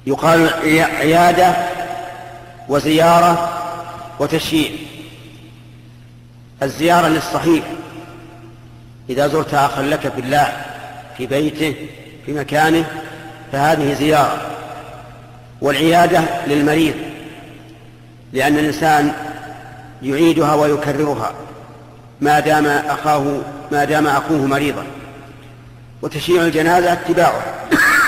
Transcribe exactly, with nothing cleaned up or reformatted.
يقال عيادة وزيارة وتشييع. الزيارة للصحيح إذا زرت أخا لك في الله في بيته في مكانه فهذه زيارة. والعيادة للمريض لأن الإنسان يعيدها ويكررها ما دام أخاه ما دام أخوه مريضا. وتشييع الجنازة اتباعه